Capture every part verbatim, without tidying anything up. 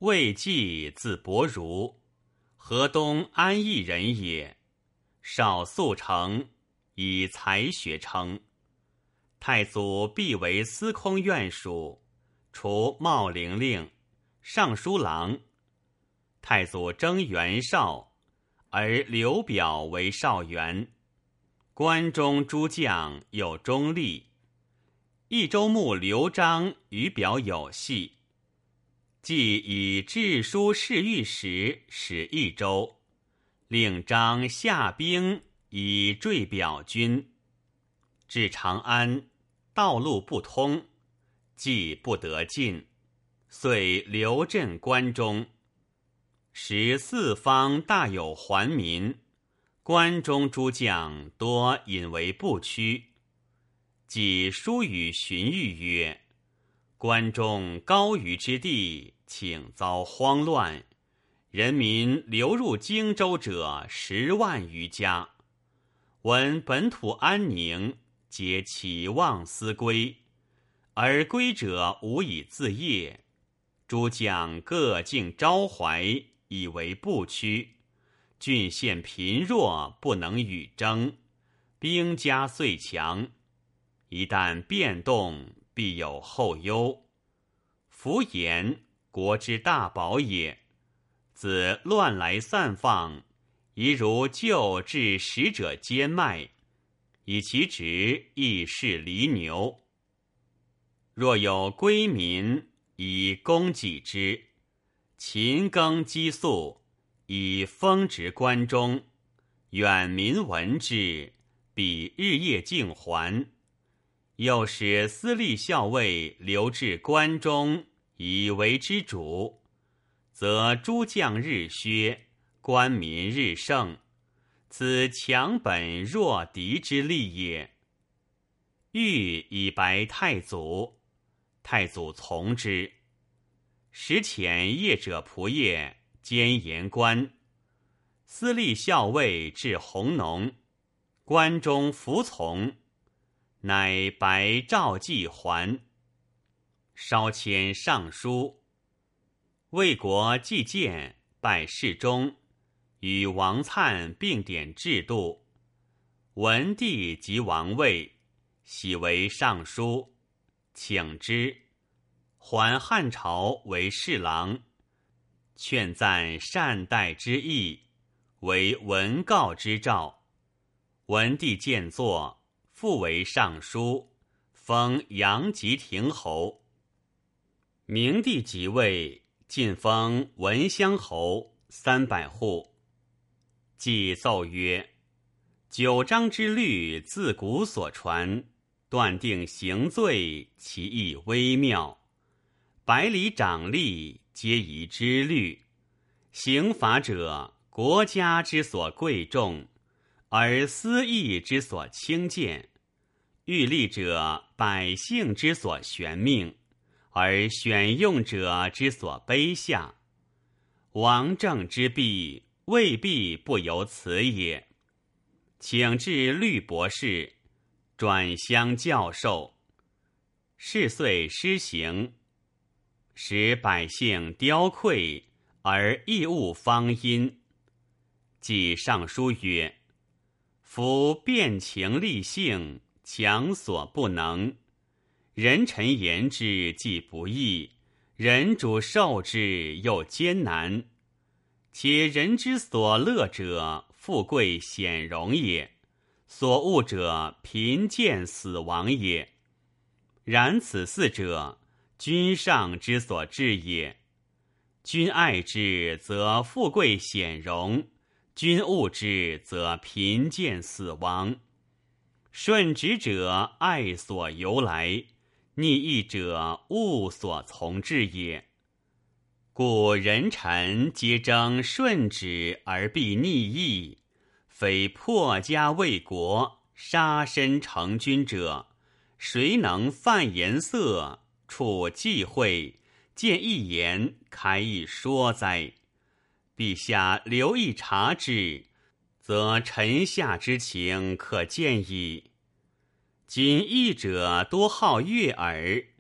魏季字伯如，河东安邑人也。少速成，以才学称。太祖必为司空院属，除茂陵令、尚书郎。太祖征袁绍，而刘表为少元。关中诸将有中立。益州牧刘璋与表有隙，既以治书侍御史使益州，令张下兵以坠表军。至长安，道路不通，既不得进，遂留镇关中。时四方大有还民，关中诸将多引为不屈。即书与荀彧曰：关中高于之地，请遭荒乱，人民流入荆州者十万余家。闻本土安宁，皆期望思归，而归者无以自业。诸将各尽招怀，以为不屈。郡县贫弱，不能与争，兵家遂强。一旦变动，必有后忧。夫言国之大宝也，自乱来散放，宜如旧治使者兼卖，以其职亦是犁牛。若有归民，以供给之，勤耕积粟，以丰植关中，远民闻之，必日夜敬还。又使司隶校尉留至关中，以为之主，则诸将日削，官民日盛，此强本弱敌之利也。欲以白太祖，太祖从之。时遣业者仆射兼言官，司隶校尉至弘农，关中服从，乃白赵季还。稍迁尚书。魏国季建拜侍中，与王粲并典制度。文帝即王位，喜为尚书，请之，还汉朝为侍郎，劝赞善待之意，为文告之诏。文帝见作，复为尚书，封阳吉亭侯。明帝即位，晋封文襄侯三百户。既奏曰：九章之律自古所传，断定刑罪，其意微妙。百里长吏，皆宜之律。刑罚者，国家之所贵重，而私义之所轻贱；欲立者，百姓之所悬命，而选用者之所卑下。王政之弊，未必不由此也。请至律博士，转乡教授，是岁施行，使百姓凋溃，而异物方殷。即上书曰：夫变情立性，强所不能。人臣言之既不易，人主受之又艰难。且人之所乐者，富贵显荣也；所恶者，贫贱死亡也。然此四者，君上之所至也。君爱之，则富贵显荣；君恶之，则贫贱死亡。顺直者，爱所由来；逆义者，物所从至也。故人臣皆争顺直而必逆义，非破家为国，杀身成君者，谁能犯颜色，处忌讳，见一言，开一说哉？陛下留意察之，则臣下之情可见矣。今义者多好悦耳，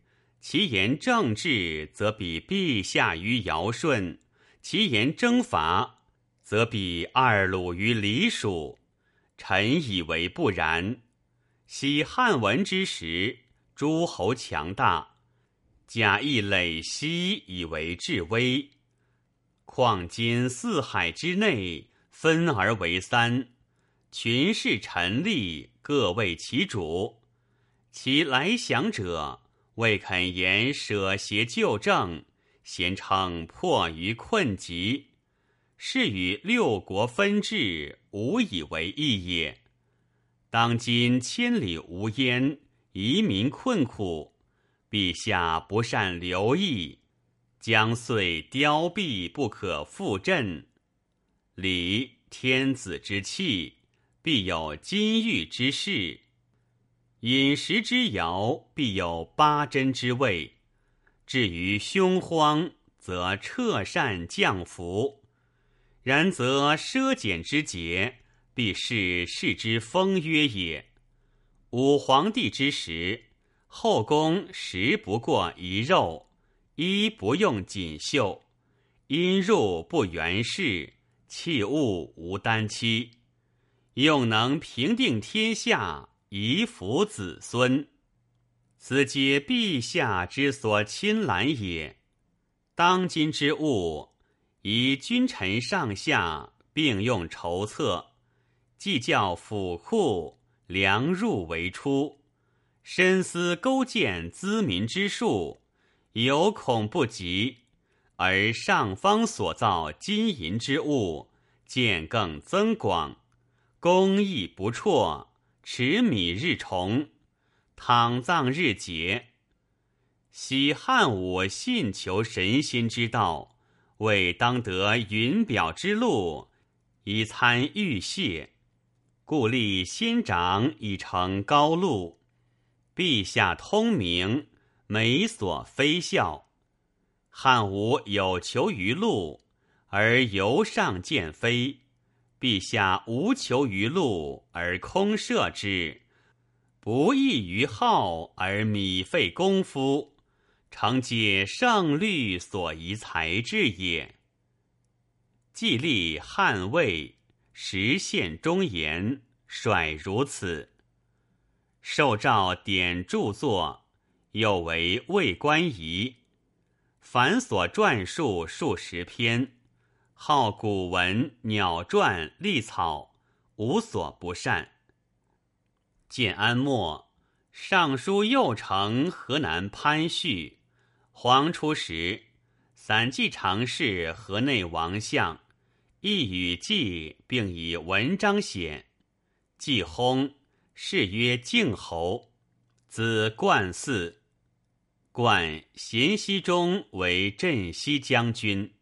其言政治，则比陛下于尧舜；其言征伐，则比二鲁于黎蜀。臣以为不然。昔汉文之时，诸侯强大，假意累息以为治威。况今四海之内，分而为三，群士臣力，各为其主。其来降者，未肯言舍邪救正，咸称迫于困急，是与六国分治，无以为异也。当今千里无烟，夷民困苦，陛下不善留意，将遂凋敝，不可复振。礼，天子之气，必有金玉之势；饮食之肴，必有八珍之味。至于凶荒，则彻善降服。然则奢俭之节，必是世之风约也。武皇帝之时，后宫食不过一肉，衣不用锦绣，阴入不圆饰，器物无单期，用能平定天下，以辅子孙。此皆陛下之所亲览也。当今之物，以君臣上下并用筹策，计较府库粮入为出，深思勾践资民之术，有恐不及。而上方所造金银之物，渐更增广，工艺不辍，持米日重，躺葬日节。昔汉武信求神仙之道，为当得云表之路，以参玉屑，故立先长以成高路。陛下通明，美所非效。汉武有求于禄，而由上见非；陛下无求于禄，而空摄之，不益于好，而米费功夫，诚皆圣律所宜才智也。既立汉魏，实现忠言，率如此。受诏典著作，又为魏官仪。凡所撰述数十篇，好古文、鸟传、历草，无所不善。建安末，尚书右丞河南潘煦，黄初时，散骑常侍河内王相，亦与季，并以文章写。季薨，谥曰敬侯，子冠嗣。冠咸熙中为镇西将军。